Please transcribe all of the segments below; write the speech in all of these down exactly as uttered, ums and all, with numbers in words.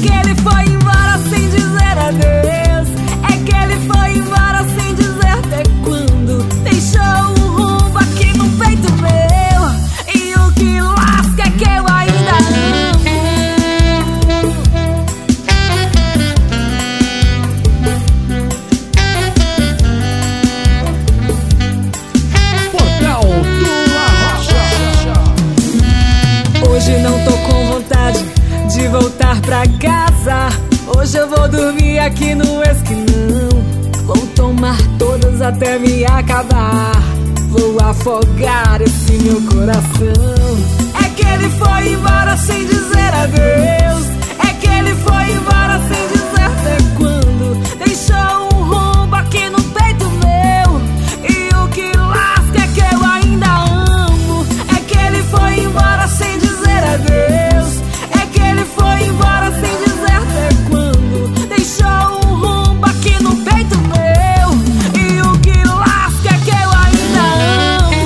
que ele foi embora sem dizer adeus. É que ele foi embora sem dizer até quando. Deixou um rumbo aqui no peito meu. E o que lasca é que eu ainda amo. Portal do Arrocha. Hoje não tô com vontade de voltar pra casa. Hoje eu vou dormir aqui no esquinão. Vou tomar todas até me acabar. Vou afogar esse meu coração. É que ele foi embora sem dizer adeus. É que ele foi embora sem dizer até quando. Deixou um rombo aqui no peito meu. E o que lasca é que eu ainda amo. É que ele foi embora sem dizer adeus. É que ele foi embora sem dizer até quando. Deixou um rombo aqui no peito meu. E o que lasca é que eu ainda amo.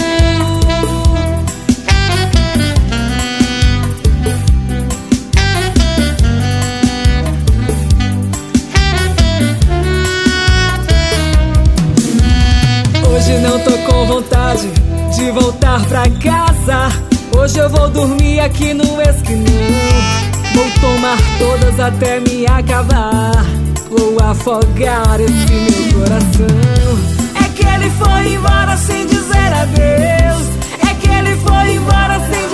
Hoje não tô com vontade de voltar pra casa. Hoje eu vou dormir aqui no esquinão. Vou tomar todas até me acabar. Vou afogar esse meu coração. É que ele foi embora sem dizer adeus. É que ele foi embora sem